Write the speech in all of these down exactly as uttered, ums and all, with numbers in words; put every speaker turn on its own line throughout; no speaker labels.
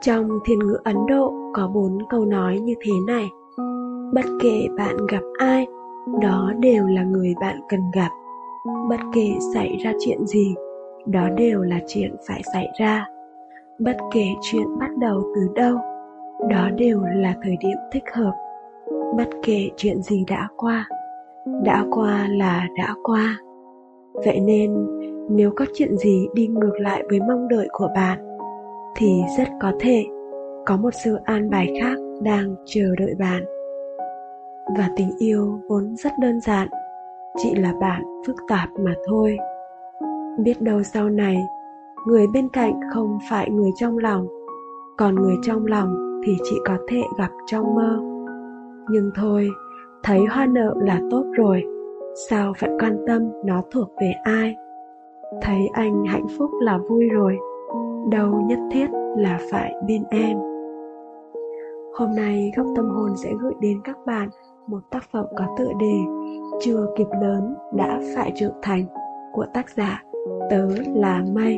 Trong Thiên ngữ Ấn Độ có bốn câu nói như thế này: bất kể bạn gặp ai, đó đều là người bạn cần gặp. Bất kể xảy ra chuyện gì, đó đều là chuyện phải xảy ra. Bất kể chuyện bắt đầu từ đâu, đó đều là thời điểm thích hợp. Bất kể chuyện gì đã qua, đã qua là đã qua. Vậy nên, nếu có chuyện gì đi ngược lại với mong đợi của bạn, thì rất có thể có một sự an bài khác đang chờ đợi bạn. Và tình yêu vốn rất đơn giản, chỉ là bạn phức tạp mà thôi. Biết đâu sau này, người bên cạnh không phải người trong lòng, còn người trong lòng thì chỉ có thể gặp trong mơ. Nhưng thôi, thấy hoa nở là tốt rồi, sao phải quan tâm nó thuộc về ai? Thấy anh hạnh phúc là vui rồi, đâu nhất thiết là phải bên em. Hôm nay Góc Tâm Hồn sẽ gửi đến các bạn một tác phẩm có tựa đề Chưa kịp lớn đã phải trưởng thành của tác giả Tớ là Mây.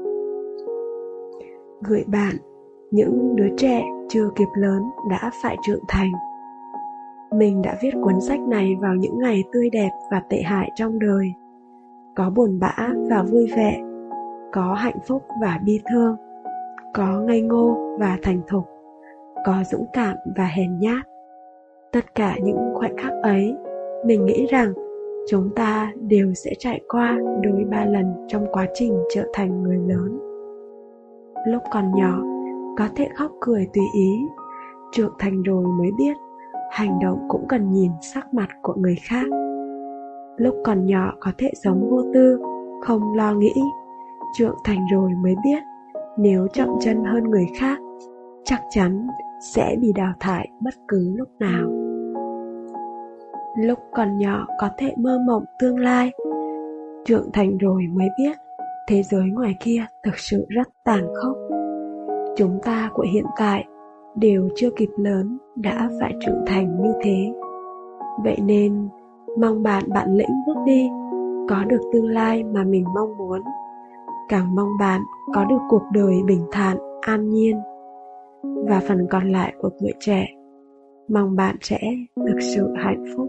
Gửi bạn những đứa trẻ chưa kịp lớn đã phải trưởng thành. Mình đã viết cuốn sách này vào những ngày tươi đẹp và tệ hại trong đời. Có buồn bã và vui vẻ, có hạnh phúc và bi thương, có ngây ngô và thành thục, có dũng cảm và hèn nhát. Tất cả những khoảnh khắc ấy, mình nghĩ rằng chúng ta đều sẽ trải qua đôi ba lần trong quá trình trở thành người lớn. Lúc còn nhỏ, có thể khóc cười tùy ý, trưởng thành rồi mới biết hành động cũng cần nhìn sắc mặt của người khác. Lúc còn nhỏ có thể sống vô tư, không lo nghĩ, trưởng thành rồi mới biết nếu chậm chân hơn người khác, chắc chắn sẽ bị đào thải bất cứ lúc nào. Lúc còn nhỏ có thể mơ mộng tương lai, trưởng thành rồi mới biết thế giới ngoài kia thực sự rất tàn khốc. Chúng ta của hiện tại đều chưa kịp lớn đã phải trưởng thành như thế. Vậy nên, mong bạn bản lĩnh bước đi, có được tương lai mà mình mong muốn. Càng mong bạn có được cuộc đời bình thản, an nhiên. Và phần còn lại của tuổi trẻ, mong bạn sẽ thực sự hạnh phúc.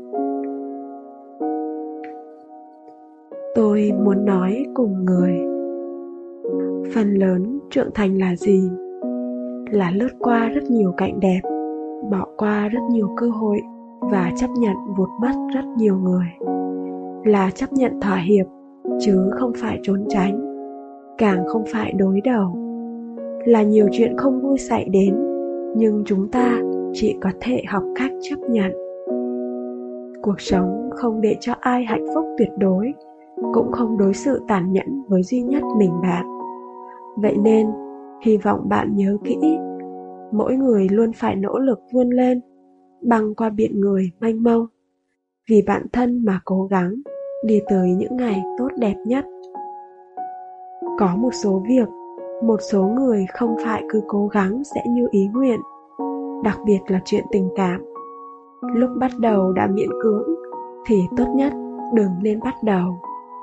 Tôi muốn nói cùng người. Phần lớn trưởng thành là gì? Là lướt qua rất nhiều cảnh đẹp, bỏ qua rất nhiều cơ hội và chấp nhận vụt mất rất nhiều người. Là chấp nhận thỏa hiệp, chứ không phải trốn tránh, càng không phải đối đầu. Là nhiều chuyện không vui xảy đến, nhưng chúng ta chỉ có thể học cách chấp nhận. Cuộc sống không để cho ai hạnh phúc tuyệt đối, cũng không đối xử tàn nhẫn với duy nhất mình bạn. Vậy nên, hy vọng bạn nhớ kỹ, mỗi người luôn phải nỗ lực vươn lên, băng qua biển người mênh mông, vì bản thân mà cố gắng đi tới những ngày tốt đẹp nhất. Có một số việc, một số người không phải cứ cố gắng sẽ như ý nguyện, đặc biệt là chuyện tình cảm. Lúc bắt đầu đã miễn cưỡng thì tốt nhất đừng nên bắt đầu.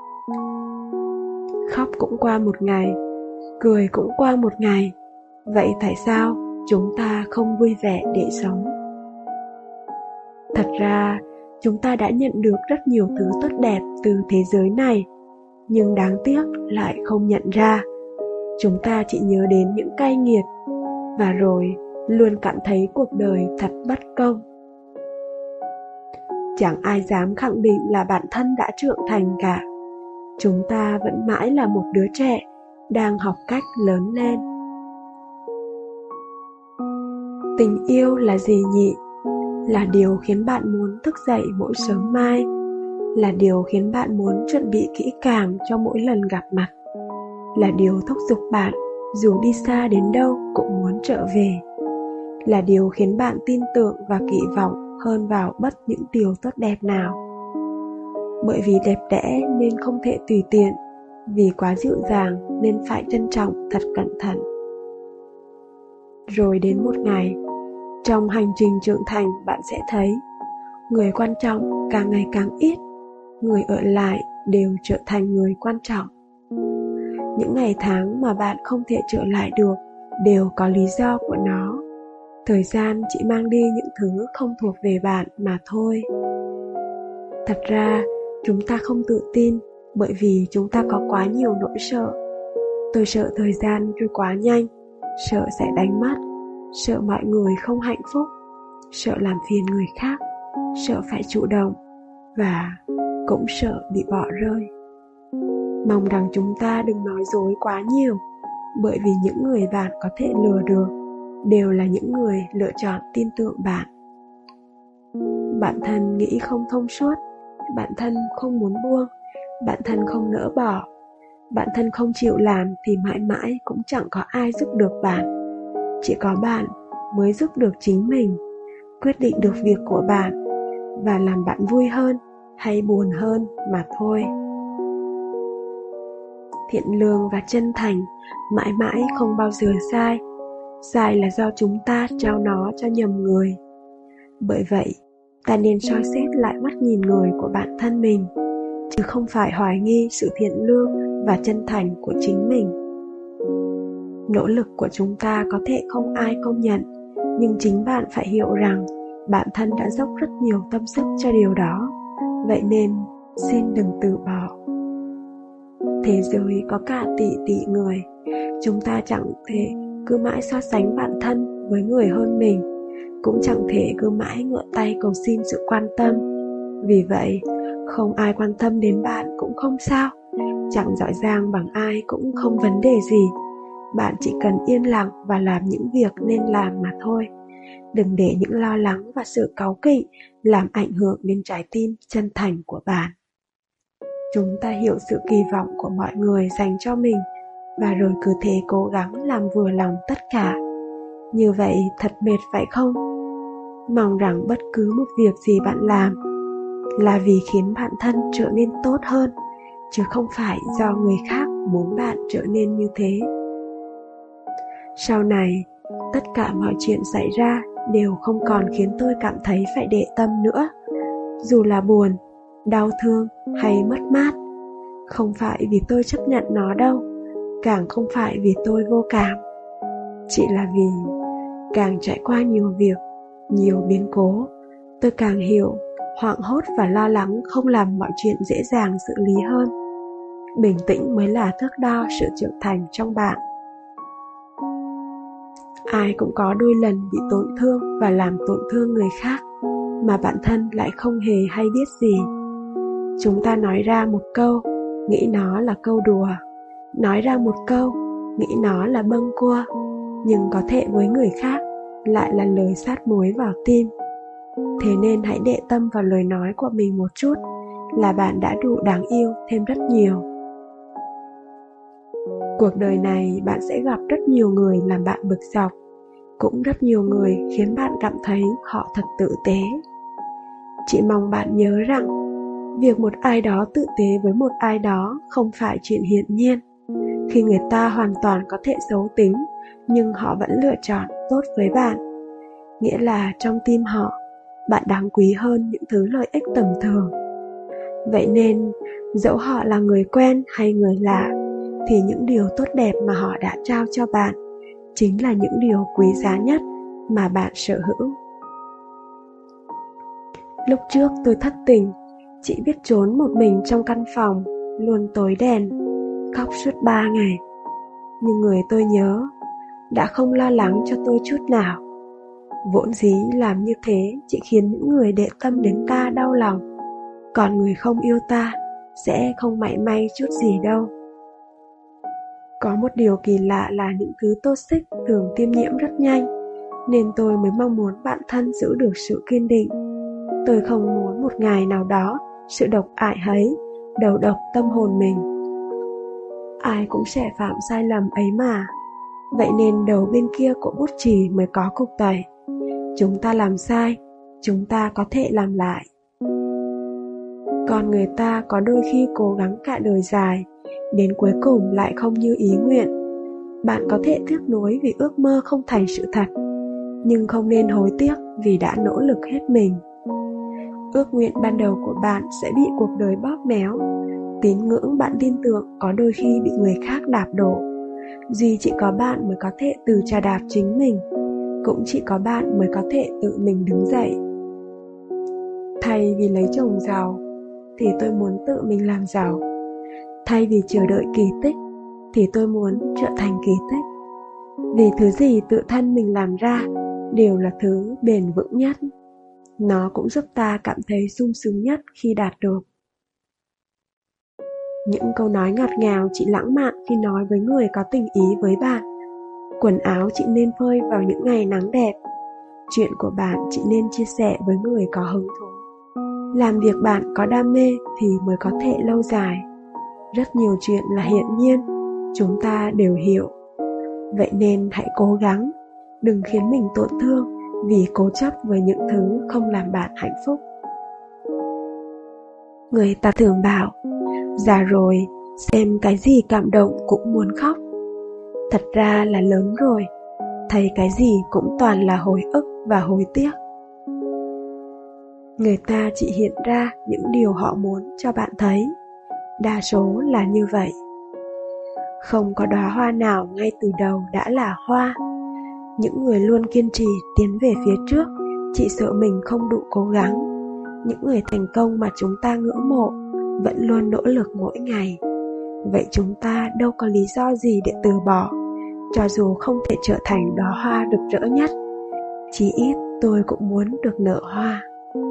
Khóc cũng qua một ngày, cười cũng qua một ngày. Vậy tại sao chúng ta không vui vẻ để sống? Thật ra, chúng ta đã nhận được rất nhiều thứ tốt đẹp từ thế giới này, nhưng đáng tiếc lại không nhận ra. Chúng ta chỉ nhớ đến những cay nghiệt, và rồi luôn cảm thấy cuộc đời thật bất công. Chẳng ai dám khẳng định là bản thân đã trưởng thành cả. Chúng ta vẫn mãi là một đứa trẻ đang học cách lớn lên. Tình yêu là gì nhỉ? Là điều khiến bạn muốn thức dậy mỗi sớm mai, là điều khiến bạn muốn chuẩn bị kỹ càng cho mỗi lần gặp mặt, là điều thúc giục bạn dù đi xa đến đâu cũng muốn trở về, là điều khiến bạn tin tưởng và kỳ vọng hơn vào bất những điều tốt đẹp nào. Bởi vì đẹp đẽ nên không thể tùy tiện, vì quá dịu dàng nên phải trân trọng thật cẩn thận. Rồi đến một ngày, trong hành trình trưởng thành bạn sẽ thấy người quan trọng càng ngày càng ít, người ở lại đều trở thành người quan trọng. Những ngày tháng mà bạn không thể trở lại được đều có lý do của nó. Thời gian chỉ mang đi những thứ không thuộc về bạn mà thôi. Thật ra, chúng ta không tự tin bởi vì chúng ta có quá nhiều nỗi sợ. Tôi sợ thời gian trôi quá nhanh, sợ sẽ đánh mất, sợ mọi người không hạnh phúc, sợ làm phiền người khác, sợ phải chủ động và cũng sợ bị bỏ rơi. Mong rằng chúng ta đừng nói dối quá nhiều, bởi vì những người bạn có thể lừa được đều là những người lựa chọn tin tưởng bạn. Bản thân nghĩ không thông suốt, bản thân không muốn buông, bản thân không nỡ bỏ, bản thân không chịu làm thì mãi mãi cũng chẳng có ai giúp được bạn. Chỉ có bạn mới giúp được chính mình, quyết định được việc của bạn và làm bạn vui hơn hay buồn hơn mà thôi. Thiện lương và chân thành mãi mãi không bao giờ sai. Sai là do chúng ta trao nó cho nhầm người. Bởi vậy, ta nên soi xét lại mắt nhìn người của bản thân mình, chứ không phải hoài nghi sự thiện lương và chân thành của chính mình. Nỗ lực của chúng ta có thể không ai công nhận, nhưng chính bạn phải hiểu rằng bản thân đã dốc rất nhiều tâm sức cho điều đó. Vậy nên, xin đừng từ bỏ. Thế giới có cả tỷ tỷ người, chúng ta chẳng thể cứ mãi so sánh bản thân với người hơn mình, cũng chẳng thể cứ mãi ngửa tay cầu xin sự quan tâm. Vì vậy, không ai quan tâm đến bạn cũng không sao, chẳng giỏi giang bằng ai cũng không vấn đề gì. Bạn chỉ cần yên lặng và làm những việc nên làm mà thôi. Đừng để những lo lắng và sự cáu kỉnh làm ảnh hưởng đến trái tim chân thành của bạn. Chúng ta hiểu sự kỳ vọng của mọi người dành cho mình và rồi cứ thế cố gắng làm vừa lòng tất cả. Như vậy thật mệt phải không? Mong rằng bất cứ một việc gì bạn làm là vì khiến bản thân trở nên tốt hơn, chứ không phải do người khác muốn bạn trở nên như thế. Sau này, tất cả mọi chuyện xảy ra đều không còn khiến tôi cảm thấy phải để tâm nữa. Dù là buồn, đau thương hay mất mát, không phải vì tôi chấp nhận nó đâu, càng không phải vì tôi vô cảm. Chỉ là vì càng trải qua nhiều việc, nhiều biến cố, tôi càng hiểu hoảng hốt và lo lắng không làm mọi chuyện dễ dàng xử lý hơn. Bình tĩnh mới là thước đo sự trưởng thành trong bạn. Ai cũng có đôi lần bị tổn thương và làm tổn thương người khác mà bản thân lại không hề hay biết gì. Chúng ta nói ra một câu, nghĩ nó là câu đùa, nói ra một câu, nghĩ nó là bâng cua, nhưng có thể với người khác lại là lời sát muối vào tim. Thế nên hãy để tâm vào lời nói của mình một chút, là bạn đã đủ đáng yêu thêm rất nhiều. Cuộc đời này bạn sẽ gặp rất nhiều người làm bạn bực dọc, cũng rất nhiều người khiến bạn cảm thấy họ thật tử tế. Chỉ mong bạn nhớ rằng, việc một ai đó tử tế với một ai đó không phải chuyện hiển nhiên. Khi người ta hoàn toàn có thể xấu tính, nhưng họ vẫn lựa chọn tốt với bạn, nghĩa là trong tim họ, bạn đáng quý hơn những thứ lợi ích tầm thường. Vậy nên, dẫu họ là người quen hay người lạ, thì những điều tốt đẹp mà họ đã trao cho bạn chính là những điều quý giá nhất mà bạn sở hữu. Lúc trước tôi thất tình, chỉ biết trốn một mình trong căn phòng, luôn tối đèn, khóc suốt ba ngày. Nhưng người tôi nhớ đã không lo lắng cho tôi chút nào. Vốn dĩ làm như thế chỉ khiến những người để tâm đến ta đau lòng, còn người không yêu ta sẽ không mảy may chút gì đâu. Có một điều kỳ lạ là những thứ toxic thường tiêm nhiễm rất nhanh, nên tôi mới mong muốn bản thân giữ được sự kiên định. Tôi không muốn một ngày nào đó sự độc ại ấy đầu độc tâm hồn mình. Ai cũng sẽ phạm sai lầm ấy mà. Vậy nên đầu bên kia của bút chì mới có cục tẩy. Chúng ta làm sai, chúng ta có thể làm lại. Còn người ta có đôi khi cố gắng cả đời dài, đến cuối cùng lại không như ý nguyện. Bạn có thể tiếc nuối vì ước mơ không thành sự thật, nhưng không nên hối tiếc vì đã nỗ lực hết mình. Ước nguyện ban đầu của bạn sẽ bị cuộc đời bóp méo. Tín ngưỡng bạn tin tưởng có đôi khi bị người khác đạp đổ. Duy chỉ có bạn mới có thể tự chà đạp chính mình, cũng chỉ có bạn mới có thể tự mình đứng dậy. Thay vì lấy chồng giàu thì tôi muốn tự mình làm giàu. Thay vì chờ đợi kỳ tích thì tôi muốn trở thành kỳ tích. Vì thứ gì tự thân mình làm ra đều là thứ bền vững nhất. Nó cũng giúp ta cảm thấy sung sướng nhất khi đạt được. Những câu nói ngọt ngào chỉ lãng mạn khi nói với người có tình ý với bạn. Quần áo chỉ nên phơi vào những ngày nắng đẹp. Chuyện của bạn chỉ nên chia sẻ với người có hứng thú. Làm việc bạn có đam mê thì mới có thể lâu dài. Rất nhiều chuyện là hiển nhiên, chúng ta đều hiểu. Vậy nên hãy cố gắng, đừng khiến mình tổn thương vì cố chấp với những thứ không làm bạn hạnh phúc. Người ta thường bảo, già rồi, xem cái gì cảm động cũng muốn khóc. Thật ra là lớn rồi, thấy cái gì cũng toàn là hồi ức và hối tiếc. Người ta chỉ hiện ra những điều họ muốn cho bạn thấy. Đa số là như vậy. Không có đóa hoa nào ngay từ đầu đã là hoa. Những người luôn kiên trì tiến về phía trước chỉ sợ mình không đủ cố gắng. Những người thành công mà chúng ta ngưỡng mộ vẫn luôn nỗ lực mỗi ngày. Vậy chúng ta đâu có lý do gì để từ bỏ. Cho dù không thể trở thành đóa hoa rực rỡ nhất, chí ít tôi cũng muốn được nở hoa.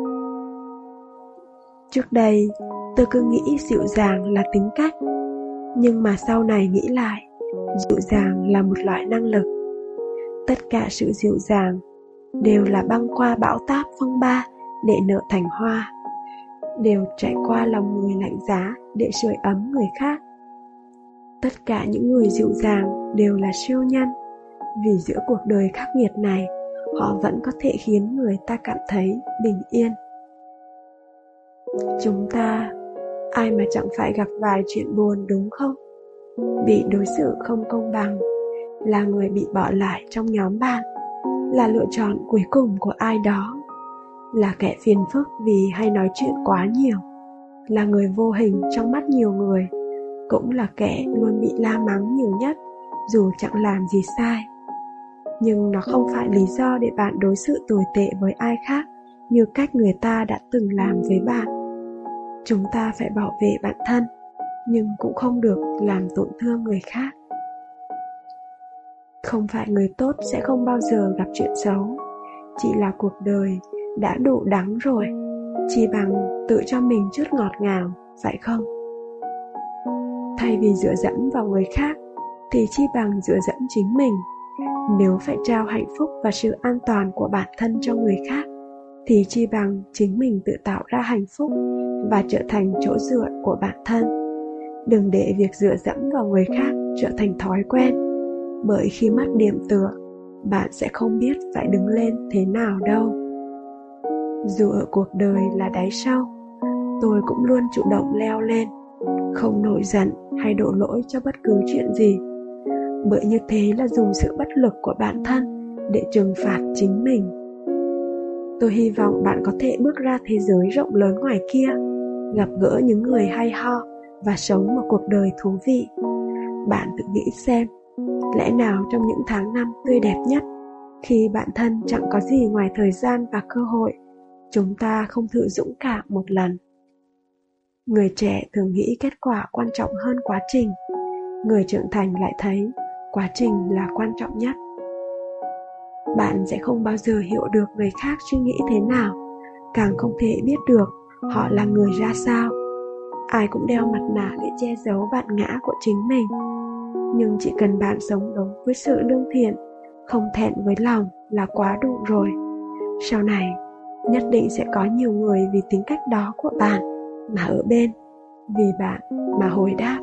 Trước đây, tôi cứ nghĩ dịu dàng là tính cách. Nhưng mà sau này nghĩ lại, dịu dàng là một loại năng lực. Tất cả sự dịu dàng đều là băng qua bão táp phong ba để nở thành hoa, đều trải qua lòng người lạnh giá để sưởi ấm người khác. Tất cả những người dịu dàng đều là siêu nhân, vì giữa cuộc đời khắc nghiệt này, họ vẫn có thể khiến người ta cảm thấy bình yên. Chúng ta, ai mà chẳng phải gặp vài chuyện buồn đúng không? Bị đối xử không công bằng, là người bị bỏ lại trong nhóm bạn, là lựa chọn cuối cùng của ai đó, là kẻ phiền phức vì hay nói chuyện quá nhiều, là người vô hình trong mắt nhiều người, cũng là kẻ luôn bị la mắng nhiều nhất dù chẳng làm gì sai. Nhưng nó không phải lý do để bạn đối xử tồi tệ với ai khác như cách người ta đã từng làm với bạn. Chúng ta phải bảo vệ bản thân, nhưng cũng không được làm tổn thương người khác. Không phải người tốt sẽ không bao giờ gặp chuyện xấu, chỉ là cuộc đời đã đủ đắng rồi, chỉ bằng tự cho mình chút ngọt ngào, phải không? Thay vì dựa dẫm vào người khác, thì chi bằng dựa dẫm chính mình. Nếu phải trao hạnh phúc và sự an toàn của bản thân cho người khác, thì chi bằng chính mình tự tạo ra hạnh phúc và trở thành chỗ dựa của bản thân. Đừng để việc dựa dẫm vào người khác trở thành thói quen, bởi khi mất điểm tựa, bạn sẽ không biết phải đứng lên thế nào đâu. Dù ở cuộc đời là đáy sâu, tôi cũng luôn chủ động leo lên, không nổi giận hay đổ lỗi cho bất cứ chuyện gì, bởi như thế là dùng sự bất lực của bản thân để trừng phạt chính mình. Tôi hy vọng bạn có thể bước ra thế giới rộng lớn ngoài kia, gặp gỡ những người hay ho và sống một cuộc đời thú vị. Bạn tự nghĩ xem, lẽ nào trong những tháng năm tươi đẹp nhất, khi bản thân chẳng có gì ngoài thời gian và cơ hội, chúng ta không thử dũng cảm một lần? Người trẻ thường nghĩ kết quả quan trọng hơn quá trình. Người trưởng thành lại thấy quá trình là quan trọng nhất. Bạn sẽ không bao giờ hiểu được người khác suy nghĩ thế nào, càng không thể biết được họ là người ra sao. Ai cũng đeo mặt nạ để che giấu bản ngã của chính mình. Nhưng chỉ cần bạn sống đúng với sự lương thiện, không thẹn với lòng là quá đủ rồi. Sau này, nhất định sẽ có nhiều người vì tính cách đó của bạn mà ở bên, vì bạn mà hồi đáp.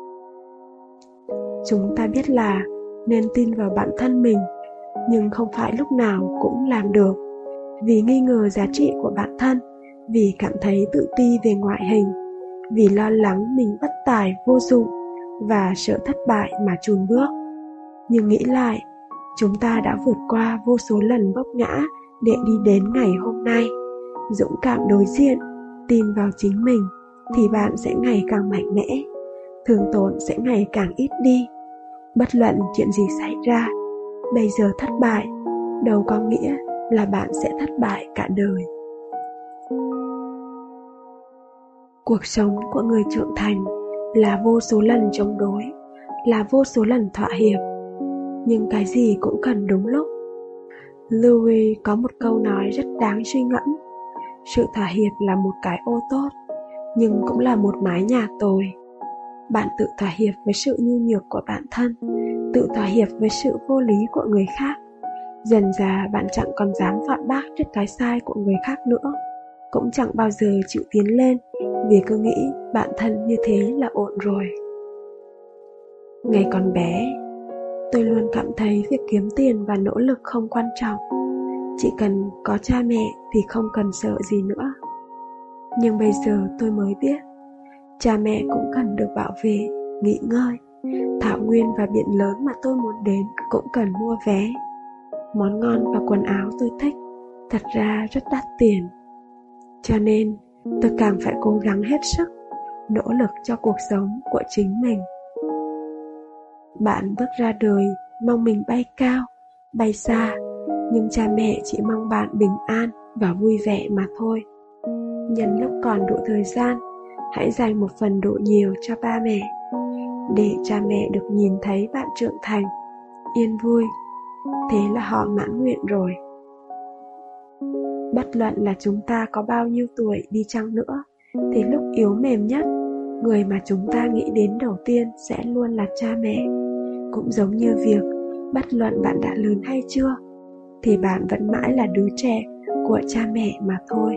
Chúng ta biết là nên tin vào bản thân mình, nhưng không phải lúc nào cũng làm được. Vì nghi ngờ giá trị của bản thân, vì cảm thấy tự ti về ngoại hình, vì lo lắng mình bất tài vô dụng và sợ thất bại mà chùn bước. Nhưng nghĩ lại, chúng ta đã vượt qua vô số lần vấp ngã để đi đến ngày hôm nay. Dũng cảm đối diện, tin vào chính mình, thì bạn sẽ ngày càng mạnh mẽ, thương tổn sẽ ngày càng ít đi. Bất luận chuyện gì xảy ra, bây giờ thất bại đâu có nghĩa là bạn sẽ thất bại cả đời. Cuộc sống của người trưởng thành là vô số lần chống đối, là vô số lần thỏa hiệp, nhưng cái gì cũng cần đúng lúc. Louis có một câu nói rất đáng suy ngẫm: sự thỏa hiệp là một cái ô tốt, nhưng cũng là một mái nhà tồi. Bạn tự thỏa hiệp với sự nhu nhược của bản thân, tự thỏa hiệp với sự vô lý của người khác. Dần dà bạn chẳng còn dám phản bác trước cái sai của người khác nữa, cũng chẳng bao giờ chịu tiến lên vì cứ nghĩ bản thân như thế là ổn rồi. Ngày còn bé, tôi luôn cảm thấy việc kiếm tiền và nỗ lực không quan trọng. Chỉ cần có cha mẹ thì không cần sợ gì nữa. Nhưng bây giờ tôi mới biết, cha mẹ cũng cần được bảo vệ, nghỉ ngơi. Thảo nguyên và biển lớn mà tôi muốn đến cũng cần mua vé. Món ngon và quần áo tôi thích thật ra rất đắt tiền. Cho nên tôi càng phải cố gắng hết sức, nỗ lực cho cuộc sống của chính mình. Bạn bước ra đời mong mình bay cao, bay xa, nhưng cha mẹ chỉ mong bạn bình an và vui vẻ mà thôi. Nhân lúc còn đủ thời gian, hãy dành một phần đủ nhiều cho ba mẹ, để cha mẹ được nhìn thấy bạn trưởng thành, yên vui. Thế là họ mãn nguyện rồi. Bất luận là chúng ta có bao nhiêu tuổi đi chăng nữa, thì lúc yếu mềm nhất, người mà chúng ta nghĩ đến đầu tiên sẽ luôn là cha mẹ. Cũng giống như việc, bất luận bạn đã lớn hay chưa, thì bạn vẫn mãi là đứa trẻ của cha mẹ mà thôi.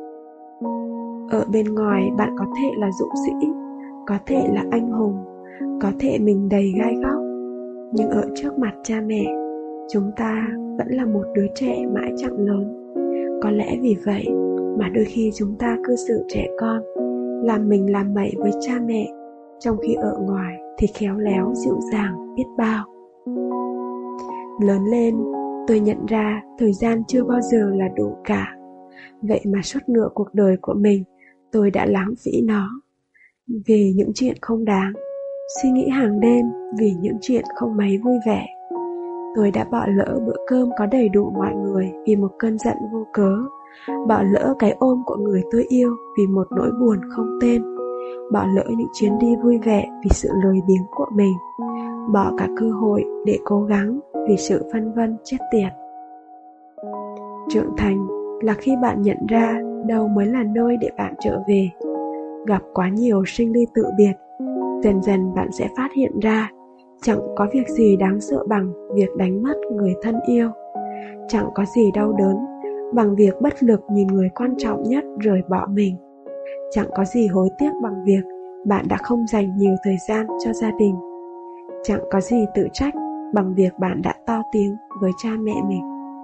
Ở bên ngoài bạn có thể là dũng sĩ, có thể là anh hùng, có thể mình đầy gai góc, nhưng ở trước mặt cha mẹ, chúng ta vẫn là một đứa trẻ mãi chẳng lớn. Có lẽ vì vậy mà đôi khi chúng ta cư xử trẻ con, làm mình làm bậy với cha mẹ, trong khi ở ngoài thì khéo léo dịu dàng biết bao. Lớn lên, tôi nhận ra thời gian chưa bao giờ là đủ cả. Vậy mà suốt nửa cuộc đời của mình, tôi đã lãng phí nó vì những chuyện không đáng, suy nghĩ hàng đêm vì những chuyện không mấy vui vẻ. Tôi đã bỏ lỡ bữa cơm có đầy đủ mọi người vì một cơn giận vô cớ, bỏ lỡ cái ôm của người tôi yêu vì một nỗi buồn không tên, bỏ lỡ những chuyến đi vui vẻ vì sự lười biếng của mình, bỏ cả cơ hội để cố gắng vì sự phân vân chết tiệt. Trưởng thành là khi bạn nhận ra đâu mới là nơi để bạn trở về. Gặp quá nhiều sinh ly tự biệt, dần dần bạn sẽ phát hiện ra chẳng có việc gì đáng sợ bằng việc đánh mất người thân yêu. Chẳng có gì đau đớn bằng việc bất lực nhìn người quan trọng nhất rời bỏ mình. Chẳng có gì hối tiếc bằng việc bạn đã không dành nhiều thời gian cho gia đình. Chẳng có gì tự trách bằng việc bạn đã to tiếng với cha mẹ mình.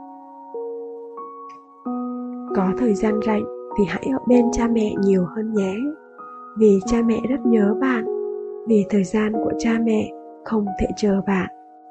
Có thời gian rảnh thì hãy ở bên cha mẹ nhiều hơn nhé. Vì cha mẹ rất nhớ bạn, vì thời gian của cha mẹ không thể chờ bạn.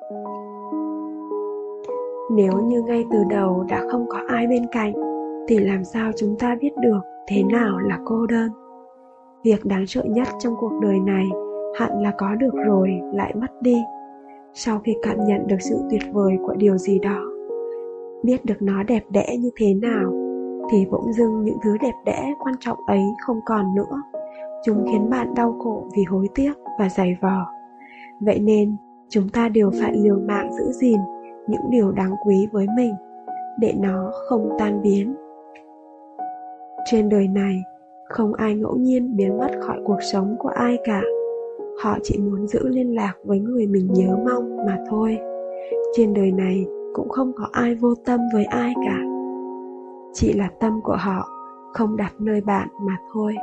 Nếu như ngay từ đầu đã không có ai bên cạnh, thì làm sao chúng ta biết được thế nào là cô đơn? Việc đáng sợ nhất trong cuộc đời này hẳn là có được rồi lại mất đi. Sau khi cảm nhận được sự tuyệt vời của điều gì đó, biết được nó đẹp đẽ như thế nào, thì bỗng dưng những thứ đẹp đẽ quan trọng ấy không còn nữa. Chúng khiến bạn đau khổ vì hối tiếc và dày vò. Vậy nên chúng ta đều phải liều mạng giữ gìn những điều đáng quý với mình, để nó không tan biến. Trên đời này, không ai ngẫu nhiên biến mất khỏi cuộc sống của ai cả. Họ chỉ muốn giữ liên lạc với người mình nhớ mong mà thôi. Trên đời này cũng không có ai vô tâm với ai cả. Chỉ là tâm của họ không đặt nơi bạn mà thôi.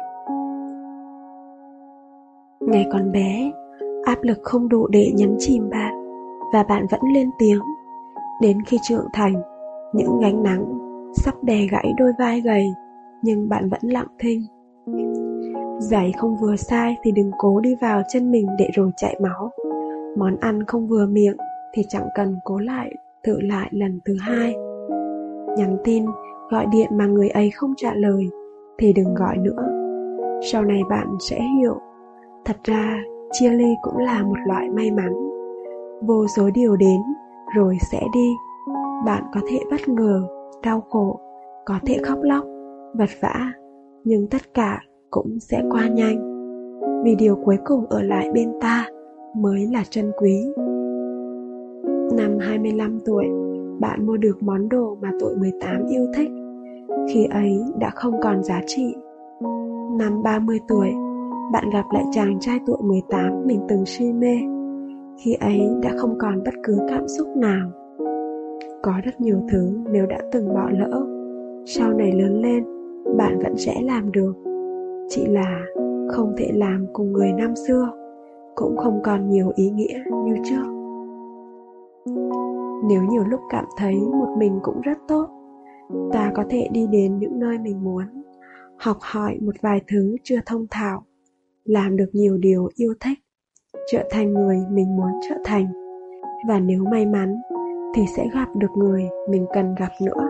Ngày còn bé, áp lực không đủ để nhấn chìm bạn, và bạn vẫn lên tiếng. Đến khi trưởng thành, những gánh nắng sắp đè gãy đôi vai gầy, nhưng bạn vẫn lặng thinh. Giày không vừa size thì đừng cố đi vào chân mình để rồi chảy máu. Món ăn không vừa miệng thì chẳng cần cố lại, thử lại lần thứ hai. Nhắn tin, gọi điện mà người ấy không trả lời thì đừng gọi nữa. Sau này bạn sẽ hiểu, thật ra chia ly cũng là một loại may mắn. Vô số điều đến rồi sẽ đi. Bạn có thể bất ngờ, đau khổ, có thể khóc lóc, vật vã, nhưng tất cả cũng sẽ qua nhanh. Vì điều cuối cùng ở lại bên ta mới là trân quý. Năm hai mươi lăm tuổi, bạn mua được món đồ mà tuổi mười tám yêu thích. Khi ấy đã không còn giá trị. Năm ba mươi tuổi, bạn gặp lại chàng trai tuổi mười tám mình từng si mê. Khi ấy đã không còn bất cứ cảm xúc nào. Có rất nhiều thứ nếu đã từng bỏ lỡ, sau này lớn lên, bạn vẫn sẽ làm được. Chỉ là không thể làm cùng người năm xưa, cũng không còn nhiều ý nghĩa như trước. Nếu nhiều lúc cảm thấy một mình cũng rất tốt, ta có thể đi đến những nơi mình muốn, học hỏi một vài thứ chưa thông thạo, làm được nhiều điều yêu thích, trở thành người mình muốn trở thành. Và nếu may mắn thì sẽ gặp được người mình cần gặp nữa.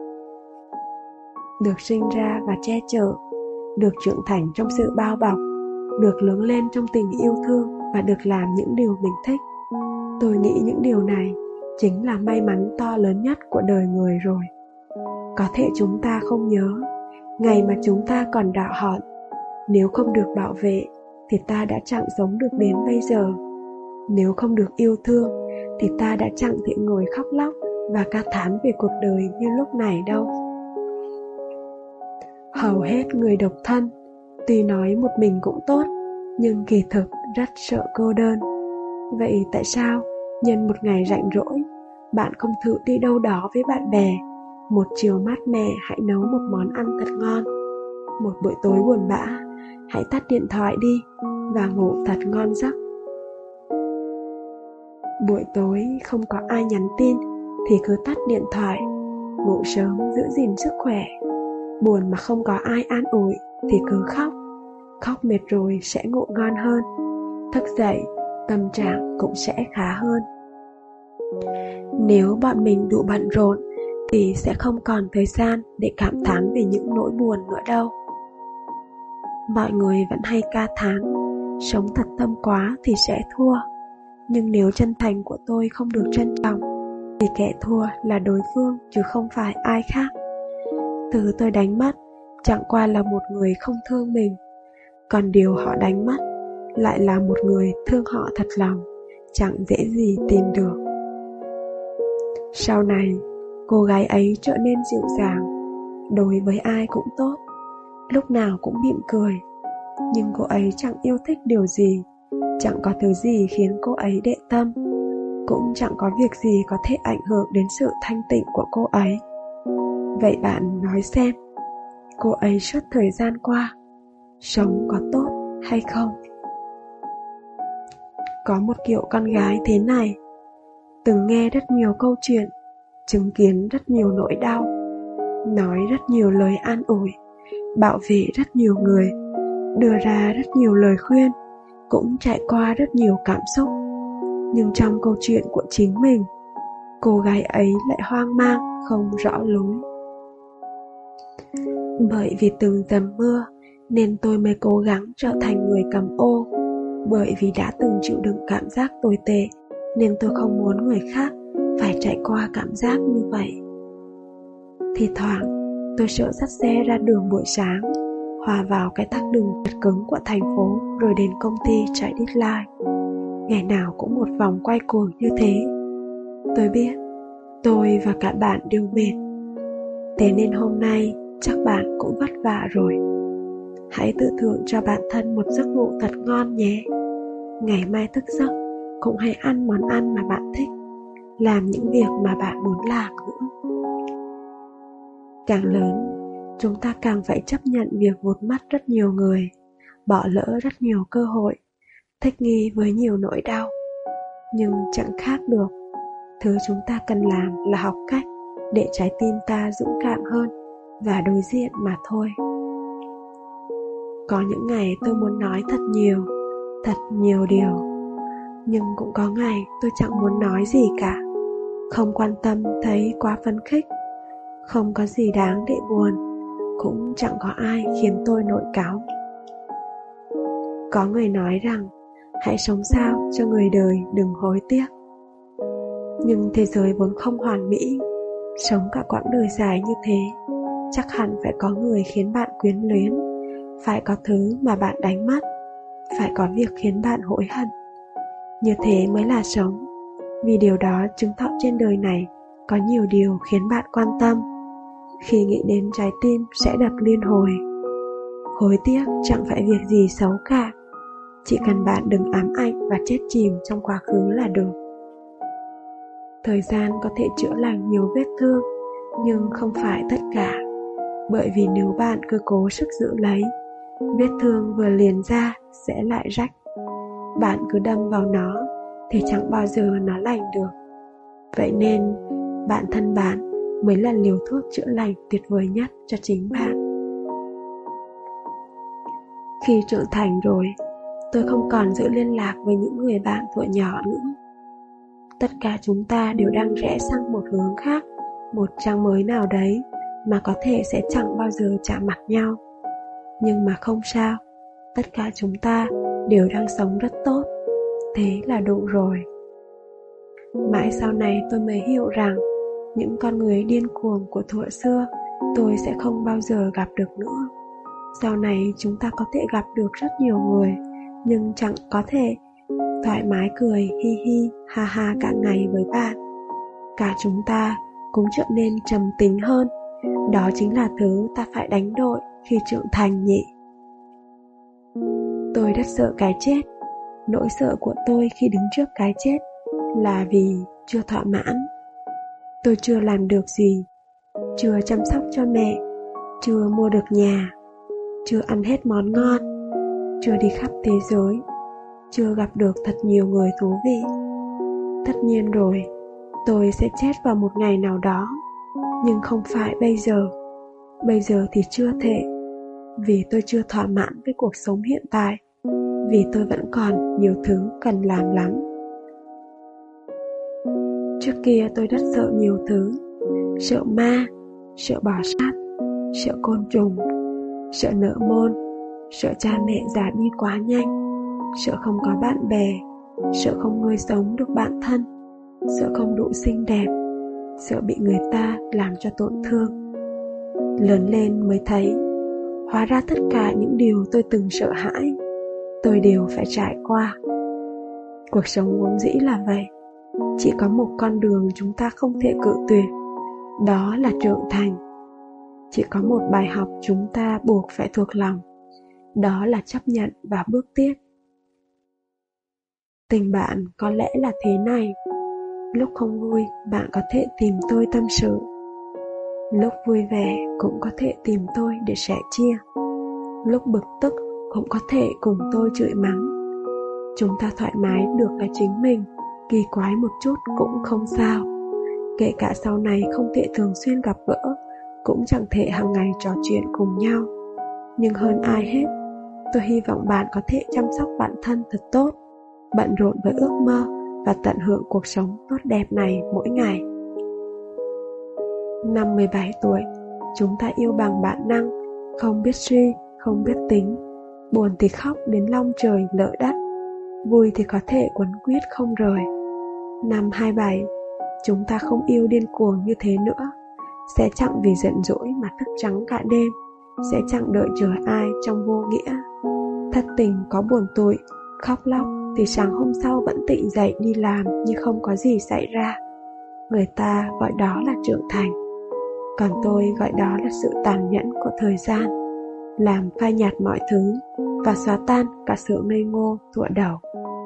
Được sinh ra và che chở, được trưởng thành trong sự bao bọc, được lớn lên trong tình yêu thương và được làm những điều mình thích. Tôi nghĩ những điều này chính là may mắn to lớn nhất của đời người rồi. Có thể chúng ta không nhớ, ngày mà chúng ta còn đỏ hòn, nếu không được bảo vệ thì ta đã chẳng sống được đến bây giờ. Nếu không được yêu thương thì ta đã chẳng thể ngồi khóc lóc và ca thán về cuộc đời như lúc này đâu. Hầu hết người độc thân, tuy nói một mình cũng tốt, nhưng kỳ thực rất sợ cô đơn. Vậy tại sao nhân một ngày rảnh rỗi, bạn không thử đi đâu đó với bạn bè? Một chiều mát mẻ hãy nấu một món ăn thật ngon. Một buổi tối buồn bã, hãy tắt điện thoại đi và ngủ thật ngon giấc. Buổi tối không có ai nhắn tin thì cứ tắt điện thoại, ngủ sớm giữ gìn sức khỏe. Buồn mà không có ai an ủi thì cứ khóc. Khóc mệt rồi sẽ ngủ ngon hơn. Thức dậy, tâm trạng cũng sẽ khá hơn. Nếu bọn mình đủ bận rộn thì sẽ không còn thời gian để cảm thán về những nỗi buồn nữa đâu. Mọi người vẫn hay ca thán, sống thật tâm quá thì sẽ thua. Nhưng nếu chân thành của tôi không được trân trọng thì kẻ thua là đối phương chứ không phải ai khác. Thứ tôi đánh mất chẳng qua là một người không thương mình, còn điều họ đánh mất lại là một người thương họ thật lòng, chẳng dễ gì tìm được. Sau này, cô gái ấy trở nên dịu dàng, đối với ai cũng tốt, lúc nào cũng mỉm cười. Nhưng cô ấy chẳng yêu thích điều gì, chẳng có thứ gì khiến cô ấy đệ tâm, cũng chẳng có việc gì có thể ảnh hưởng đến sự thanh tịnh của cô ấy. Vậy bạn nói xem, cô ấy suốt thời gian qua sống có tốt hay không? Có một kiểu con gái thế này, từng nghe rất nhiều câu chuyện, chứng kiến rất nhiều nỗi đau, nói rất nhiều lời an ủi, bảo vệ rất nhiều người, đưa ra rất nhiều lời khuyên, cũng trải qua rất nhiều cảm xúc. Nhưng trong câu chuyện của chính mình, cô gái ấy lại hoang mang, không rõ lối. Bởi vì từng dầm mưa nên tôi mới cố gắng trở thành người cầm ô. Bởi vì đã từng chịu đựng cảm giác tồi tệ nên tôi không muốn người khác phải trải qua cảm giác như vậy. Thì thoảng tôi sợ dắt xe ra đường buổi sáng, hòa vào cái tắc đường chật cứng của thành phố rồi đến công ty chạy deadline. Ngày nào cũng một vòng quay cuồng như thế. Tôi biết tôi và cả bạn đều mệt. Thế nên hôm nay chắc bạn cũng vất vả rồi. Hãy tự thưởng cho bản thân một giấc ngủ thật ngon nhé. Ngày mai thức giấc cũng hãy ăn món ăn mà bạn thích, làm những việc mà bạn muốn làm nữa. Càng lớn, chúng ta càng phải chấp nhận việc vụt mất rất nhiều người, bỏ lỡ rất nhiều cơ hội, thích nghi với nhiều nỗi đau. Nhưng chẳng khác được. Thứ chúng ta cần làm là học cách để trái tim ta dũng cảm hơn và đối diện mà thôi. Có những ngày tôi muốn nói thật nhiều, thật nhiều điều, nhưng cũng có ngày tôi chẳng muốn nói gì cả. Không quan tâm thấy quá phấn khích, không có gì đáng để buồn, cũng chẳng có ai khiến tôi nổi cáu. Có người nói rằng hãy sống sao cho người đời đừng hối tiếc. Nhưng thế giới vốn không hoàn mỹ. Sống cả quãng đời dài như thế, chắc hẳn phải có người khiến bạn quyến luyến, phải có thứ mà bạn đánh mất, phải có việc khiến bạn hối hận. Như thế mới là sống, vì điều đó chứng tỏ trên đời này có nhiều điều khiến bạn quan tâm. Khi nghĩ đến, trái tim sẽ đập liên hồi. Hối tiếc chẳng phải việc gì xấu cả, chỉ cần bạn đừng ám ảnh và chết chìm trong quá khứ là được. Thời gian có thể chữa lành nhiều vết thương, nhưng không phải tất cả. Bởi vì nếu bạn cứ cố sức giữ lấy, vết thương vừa liền ra sẽ lại rách. Bạn cứ đâm vào nó thì chẳng bao giờ nó lành được. Vậy nên bản thân bạn mới là liều thuốc chữa lành tuyệt vời nhất cho chính bạn. Khi trưởng thành rồi, tôi không còn giữ liên lạc với những người bạn thuở nhỏ nữa. Tất cả chúng ta đều đang rẽ sang một hướng khác, một trang mới nào đấy mà có thể sẽ chẳng bao giờ chạm mặt nhau. Nhưng mà không sao, tất cả chúng ta đều đang sống rất tốt, thế là đủ rồi. Mãi sau này tôi mới hiểu rằng những con người điên cuồng của thuở xưa tôi sẽ không bao giờ gặp được nữa. Sau này chúng ta có thể gặp được rất nhiều người, nhưng chẳng có thể thoải mái cười hi hi ha ha cả ngày với bạn. Cả chúng ta cũng trở nên trầm tính hơn. Đó chính là thứ ta phải đánh đổi khi trưởng thành nhỉ. Tôi rất sợ cái chết. Nỗi sợ của tôi khi đứng trước cái chết là vì chưa thỏa mãn. Tôi chưa làm được gì, chưa chăm sóc cho mẹ, chưa mua được nhà, chưa ăn hết món ngon, chưa đi khắp thế giới, chưa gặp được thật nhiều người thú vị. Tất nhiên rồi, tôi sẽ chết vào một ngày nào đó, nhưng không phải bây giờ. Bây giờ thì chưa thể, vì tôi chưa thỏa mãn với cuộc sống hiện tại, vì tôi vẫn còn nhiều thứ cần làm lắm. Trước kia tôi rất sợ nhiều thứ. Sợ ma, sợ bò sát, sợ côn trùng, sợ nợ môn, sợ cha mẹ già đi quá nhanh, sợ không có bạn bè, sợ không nuôi sống được bản thân, sợ không đủ xinh đẹp, sợ bị người ta làm cho tổn thương. Lớn lên mới thấy, hóa ra tất cả những điều tôi từng sợ hãi, tôi đều phải trải qua. Cuộc sống vốn dĩ là vậy. Chỉ có một con đường chúng ta không thể cự tuyệt, đó là trưởng thành. Chỉ có một bài học chúng ta buộc phải thuộc lòng, đó là chấp nhận và bước tiếp. Tình bạn có lẽ là thế này. Lúc không vui, bạn có thể tìm tôi tâm sự. Lúc vui vẻ cũng có thể tìm tôi để sẻ chia. Lúc bực tức cũng có thể cùng tôi chửi mắng. Chúng ta thoải mái được là chính mình, kỳ quái một chút cũng không sao. Kể cả sau này không thể thường xuyên gặp gỡ, cũng chẳng thể hàng ngày trò chuyện cùng nhau. Nhưng hơn ai hết, tôi hy vọng bạn có thể chăm sóc bản thân thật tốt, bận rộn với ước mơ và tận hưởng cuộc sống tốt đẹp này mỗi ngày. Năm mười bảy tuổi, chúng ta yêu bằng bản năng, không biết suy, không biết tính, buồn thì khóc đến long trời lở đất, vui thì có thể quấn quýt không rời. Năm hai mươi bảy, chúng ta không yêu điên cuồng như thế nữa, sẽ chẳng vì giận dỗi mà thức trắng cả đêm, sẽ chẳng đợi chờ ai trong vô nghĩa. Thất tình có buồn tủi, khóc lóc thì sáng hôm sau vẫn tỉnh dậy đi làm như không có gì xảy ra. Người ta gọi đó là trưởng thành, còn tôi gọi đó là sự tàn nhẫn của thời gian, làm phai nhạt mọi thứ và xóa tan cả sự ngây ngô thuở đầu.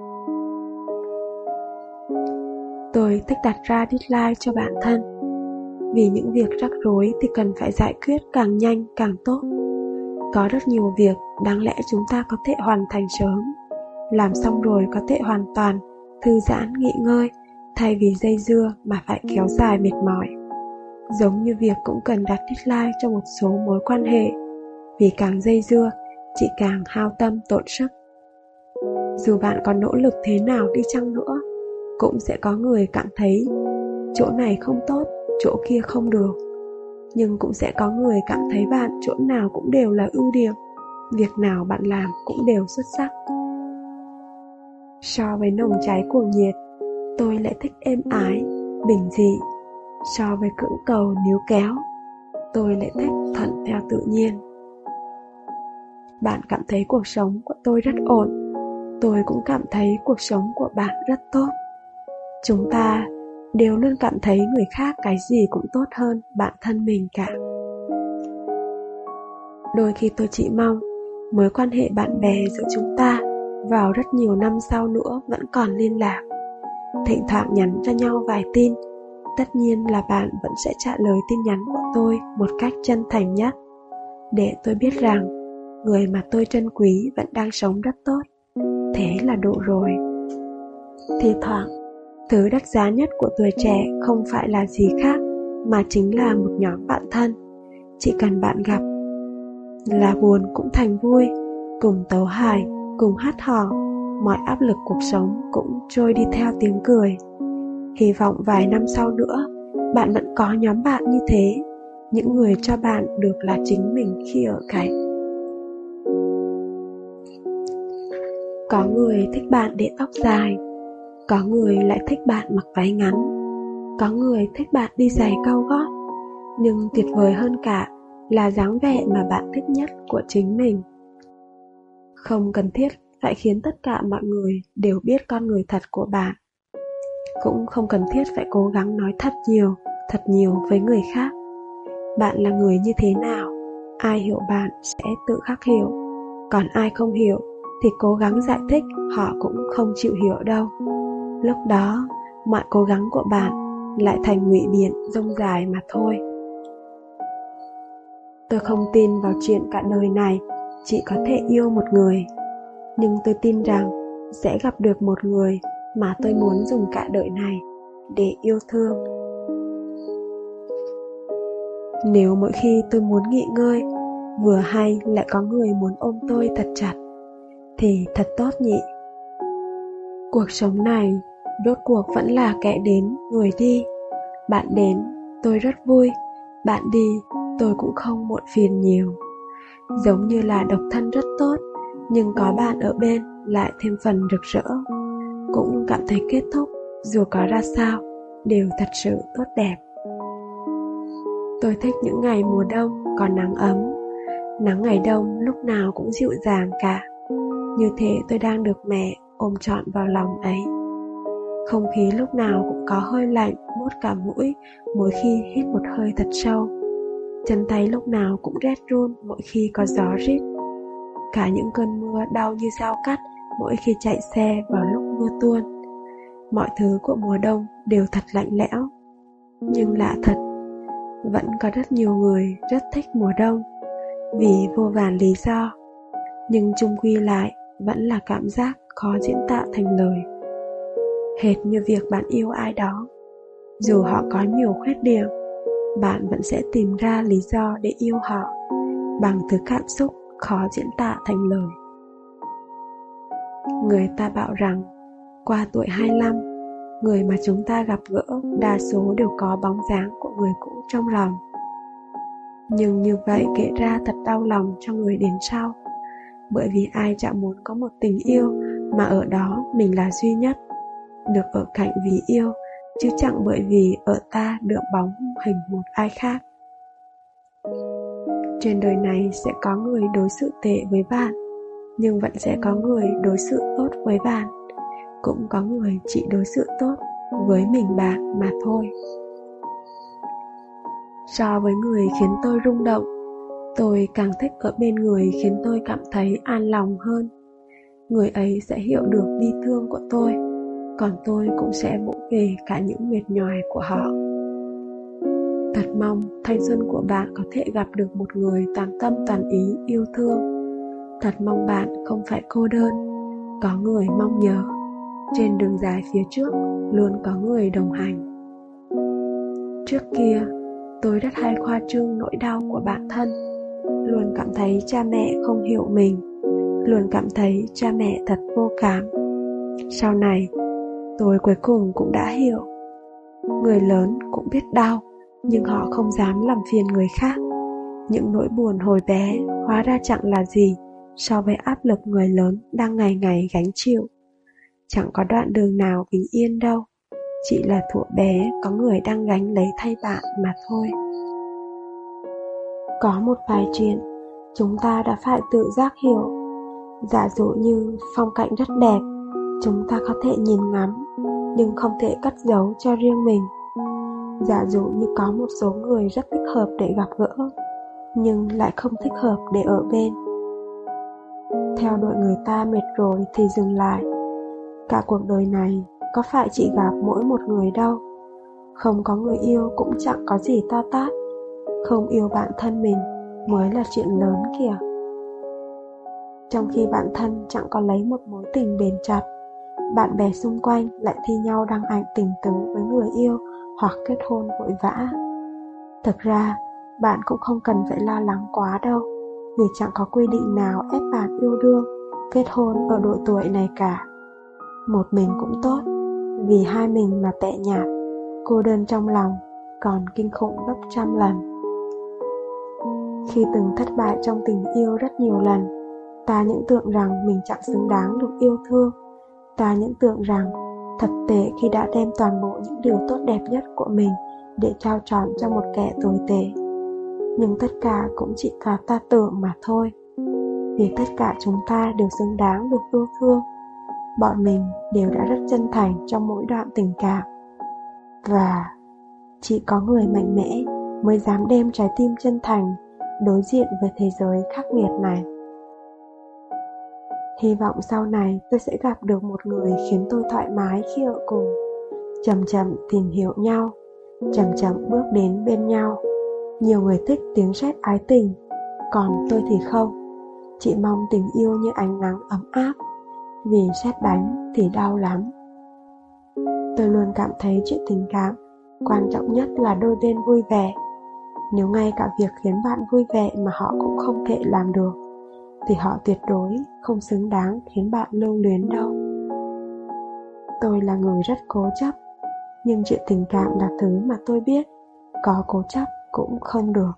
Tôi thích đặt ra deadline cho bản thân, vì những việc rắc rối thì cần phải giải quyết càng nhanh càng tốt. Có rất nhiều việc đáng lẽ chúng ta có thể hoàn thành sớm, làm xong rồi có thể hoàn toàn thư giãn nghỉ ngơi, thay vì dây dưa mà phải kéo dài mệt mỏi. Giống như việc cũng cần đặt deadline cho một số mối quan hệ, vì càng dây dưa chỉ càng hao tâm tổn sức. Dù bạn có nỗ lực thế nào đi chăng nữa, cũng sẽ có người cảm thấy chỗ này không tốt, chỗ kia không được. Nhưng cũng sẽ có người cảm thấy bạn chỗ nào cũng đều là ưu điểm, việc nào bạn làm cũng đều xuất sắc. So với nồng cháy cuồng nhiệt, tôi lại thích êm ái, bình dị. So với cưỡng cầu níu kéo, tôi lại thích thuận theo tự nhiên. Bạn cảm thấy cuộc sống của tôi rất ổn, tôi cũng cảm thấy cuộc sống của bạn rất tốt. Chúng ta đều luôn cảm thấy người khác cái gì cũng tốt hơn bản thân mình cả. Đôi khi tôi chỉ mong mối quan hệ bạn bè giữa chúng ta vào rất nhiều năm sau nữa vẫn còn liên lạc, thỉnh thoảng nhắn cho nhau vài tin. Tất nhiên là bạn vẫn sẽ trả lời tin nhắn của tôi một cách chân thành nhất, để tôi biết rằng người mà tôi trân quý vẫn đang sống rất tốt. Thế là đủ rồi. Thì thoảng, thứ đắt giá nhất của tuổi trẻ không phải là gì khác mà chính là một nhóm bạn thân. Chỉ cần bạn gặp là buồn cũng thành vui, cùng tấu hài, cùng hát hò, mọi áp lực cuộc sống cũng trôi đi theo tiếng cười. Hy vọng vài năm sau nữa, bạn vẫn có nhóm bạn như thế, những người cho bạn được là chính mình khi ở cạnh. Có người thích bạn để tóc dài, có người lại thích bạn mặc váy ngắn, có người thích bạn đi giày cao gót. Nhưng tuyệt vời hơn cả là dáng vẻ mà bạn thích nhất của chính mình. Không cần thiết phải khiến tất cả mọi người đều biết con người thật của bạn. Cũng không cần thiết phải cố gắng nói thật nhiều, thật nhiều với người khác. Bạn là người như thế nào, ai hiểu bạn sẽ tự khắc hiểu. Còn ai không hiểu thì cố gắng giải thích họ cũng không chịu hiểu đâu. Lúc đó, mọi cố gắng của bạn lại thành ngụy biện dông dài mà thôi. Tôi không tin vào chuyện cả đời này chỉ có thể yêu một người, nhưng tôi tin rằng sẽ gặp được một người mà tôi muốn dùng cả đời này để yêu thương. Nếu mỗi khi tôi muốn nghỉ ngơi, vừa hay lại có người muốn ôm tôi thật chặt, thì thật tốt nhỉ. Cuộc sống này rốt cuộc vẫn là kẻ đến người đi. Bạn đến tôi rất vui, bạn đi tôi cũng không muộn phiền nhiều. Giống như là độc thân rất tốt, nhưng có bạn ở bên lại thêm phần rực rỡ. Cũng cảm thấy kết thúc dù có ra sao đều thật sự tốt đẹp. Tôi thích những ngày mùa đông còn nắng ấm. Nắng ngày đông lúc nào cũng dịu dàng cả, như thể tôi đang được mẹ ôm trọn vào lòng ấy. Không khí lúc nào cũng có hơi lạnh buốt cả mũi mỗi khi hít một hơi thật sâu. Chân tay lúc nào cũng rét run mỗi khi có gió rít. Cả những cơn mưa đau như dao cắt mỗi khi chạy xe vào lúc mưa tuôn. Mọi thứ của mùa đông đều thật lạnh lẽo. Nhưng lạ thật, vẫn có rất nhiều người rất thích mùa đông vì vô vàn lý do. Nhưng chung quy lại vẫn là cảm giác khó diễn tả thành lời. Hệt như việc bạn yêu ai đó, dù họ có nhiều khuyết điểm, bạn vẫn sẽ tìm ra lý do để yêu họ bằng thứ cảm xúc khó diễn tả thành lời. Người ta bảo rằng qua tuổi hai mươi lăm, người mà chúng ta gặp gỡ đa số đều có bóng dáng của người cũ trong lòng. Nhưng như vậy kể ra thật đau lòng cho người đến sau, bởi vì ai chẳng muốn có một tình yêu mà ở đó mình là duy nhất, được ở cạnh vì yêu, chứ chẳng bởi vì ở ta đượm bóng hình một ai khác. Trên đời này sẽ có người đối xử tệ với bạn, nhưng vẫn sẽ có người đối xử tốt với bạn. Cũng có người chỉ đối xử tốt với mình bạn mà thôi. So với người khiến tôi rung động, tôi càng thích ở bên người khiến tôi cảm thấy an lòng hơn. Người ấy sẽ hiểu được bi thương của tôi, còn tôi cũng sẽ vỗ về cả những mệt nhoài của họ. Thật mong thanh xuân của bạn có thể gặp được một người toàn tâm toàn ý yêu thương. Thật mong bạn không phải cô đơn, có người mong nhớ. Trên đường dài phía trước luôn có người đồng hành. Trước kia, tôi rất hay khoa trương nỗi đau của bản thân, luôn cảm thấy cha mẹ không hiểu mình, luôn cảm thấy cha mẹ thật vô cảm. Sau này, tôi cuối cùng cũng đã hiểu. Người lớn cũng biết đau, nhưng họ không dám làm phiền người khác. Những nỗi buồn hồi bé hóa ra chẳng là gì so với áp lực người lớn đang ngày ngày gánh chịu. Chẳng có đoạn đường nào bình yên đâu. chỉ là thuở bé có người đang gánh lấy thay bạn mà thôi. Có một vài chuyện chúng ta đã phải tự giác hiểu. Giả dụ như phong cảnh rất đẹp, chúng ta có thể nhìn ngắm nhưng không thể cất giấu cho riêng mình. Giả dụ như có một số người rất thích hợp để gặp gỡ, nhưng lại không thích hợp để ở bên. Theo đuổi người ta mệt rồi thì dừng lại. Cả cuộc đời này có phải chỉ gặp mỗi một người đâu. Không có người yêu cũng chẳng có gì to tát. Không yêu bản thân mình mới là chuyện lớn kìa. Trong khi bản thân chẳng có lấy một mối tình bền chặt, bạn bè xung quanh lại thi nhau đăng ảnh tình tứ với người yêu hoặc kết hôn vội vã. Thực ra, bạn cũng không cần phải lo lắng quá đâu, vì chẳng có quy định nào ép bạn yêu đương, kết hôn ở độ tuổi này cả. Một mình cũng tốt, vì hai mình mà tệ nhạt, cô đơn trong lòng, còn kinh khủng gấp trăm lần. Khi từng thất bại trong tình yêu rất nhiều lần, ta những tưởng rằng mình chẳng xứng đáng được yêu thương. Ta những tưởng rằng thật tệ khi đã đem toàn bộ những điều tốt đẹp nhất của mình để trao trọn cho một kẻ tồi tệ. Nhưng tất cả cũng chỉ là ta tưởng mà thôi. Vì tất cả chúng ta đều xứng đáng được yêu thương. Bọn mình đều đã rất chân thành trong mỗi đoạn tình cảm. Và chỉ có người mạnh mẽ mới dám đem trái tim chân thành đối diện với thế giới khắc nghiệt này. Hy vọng sau này tôi sẽ gặp được một người khiến tôi thoải mái khi ở cùng. Chậm chậm tìm hiểu nhau, chậm chậm bước đến bên nhau. Nhiều người thích tiếng sét ái tình, còn tôi thì không. Chỉ mong tình yêu như ánh nắng ấm áp, vì sét đánh thì đau lắm. Tôi luôn cảm thấy chuyện tình cảm quan trọng nhất là đôi bên vui vẻ. Nếu ngay cả việc khiến bạn vui vẻ mà họ cũng không thể làm được, thì họ tuyệt đối không xứng đáng khiến bạn lưu luyến đâu. Tôi là người rất cố chấp, nhưng chuyện tình cảm là thứ mà tôi biết có cố chấp cũng không được.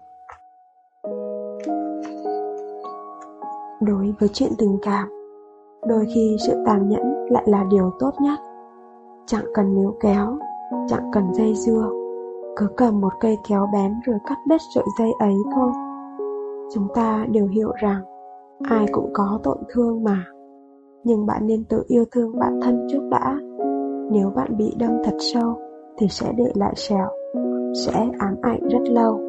Đối với chuyện tình cảm, đôi khi sự tàn nhẫn lại là điều tốt nhất. Chẳng cần níu kéo, chẳng cần dây dưa, cứ cầm một cây kéo bén rồi cắt đứt sợi dây ấy thôi. Chúng ta đều hiểu rằng ai cũng có tổn thương mà, nhưng bạn nên tự yêu thương bản thân trước đã. Nếu bạn bị đâm thật sâu thì sẽ để lại sẹo, sẽ ám ảnh rất lâu.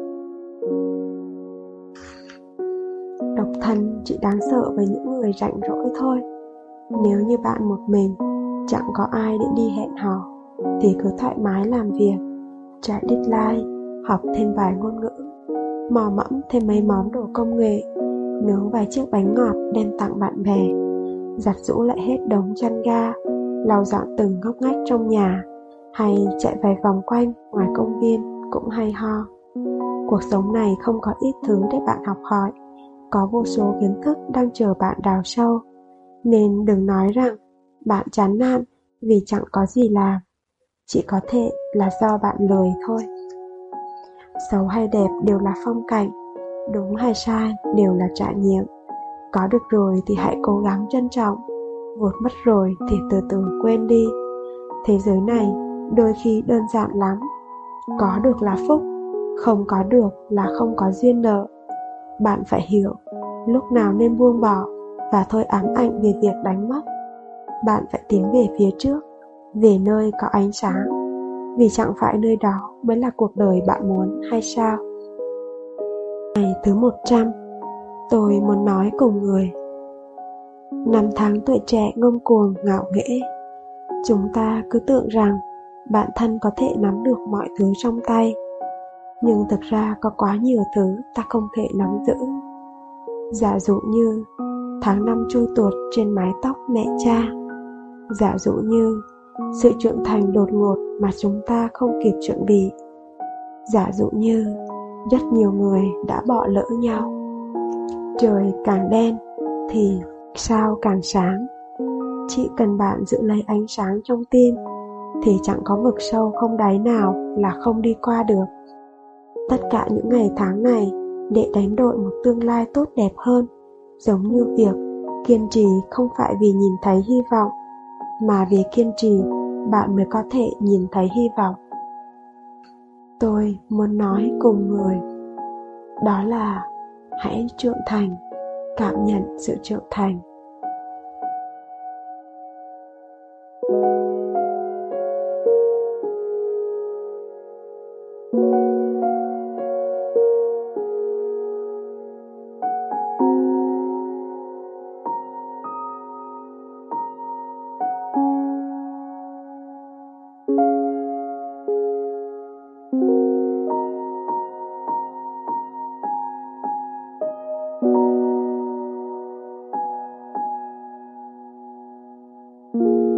Độc thân chỉ đáng sợ với những người rảnh rỗi thôi. Nếu như bạn một mình, chẳng có ai để đi hẹn hò, thì cứ thoải mái làm việc, chạy deadline, học thêm vài ngôn ngữ, mò mẫm thêm mấy món đồ công nghệ, nướng vài chiếc bánh ngọt đem tặng bạn bè, giặt giũ lại hết đống chăn ga, lau dọn từng ngóc ngách trong nhà, hay chạy vài vòng quanh ngoài công viên cũng hay ho. Cuộc sống này không có ít thứ để bạn học hỏi, có vô số kiến thức đang chờ bạn đào sâu. Nên đừng nói rằng bạn chán nản vì chẳng có gì làm. Chỉ có thể là do bạn lười thôi. Xấu hay đẹp đều là phong cảnh, đúng hay sai đều là trải nghiệm. Có được rồi thì hãy cố gắng trân trọng, vụt mất rồi thì từ từ quên đi. Thế giới này đôi khi đơn giản lắm. Có được là phúc, không có được là không có duyên nợ. Bạn phải hiểu lúc nào nên buông bỏ và thôi ám ảnh về việc đánh mất. Bạn phải tiến về phía trước, về nơi có ánh sáng, vì chẳng phải nơi đó mới là cuộc đời bạn muốn hay sao? Ngày thứ một trăm, tôi muốn nói cùng người. Năm tháng tuổi trẻ ngông cuồng ngạo nghễ, chúng ta cứ tưởng rằng bản thân có thể nắm được mọi thứ trong tay. Nhưng thực ra có quá nhiều thứ ta không thể nắm giữ. Giả dụ như tháng năm chui tuột trên mái tóc mẹ cha. Giả dụ như sự trưởng thành đột ngột mà chúng ta không kịp chuẩn bị. Giả dụ như rất nhiều người đã bỏ lỡ nhau. Trời càng đen thì sao càng sáng. Chỉ cần bạn giữ lấy ánh sáng trong tim thì chẳng có vực sâu không đáy nào là không đi qua được. Tất cả những ngày tháng này để đánh đổi một tương lai tốt đẹp hơn, giống như việc kiên trì không phải vì nhìn thấy hy vọng, mà vì kiên trì bạn mới có thể nhìn thấy hy vọng. Tôi muốn nói cùng người, đó là hãy trưởng thành, cảm nhận sự trưởng thành. Thank you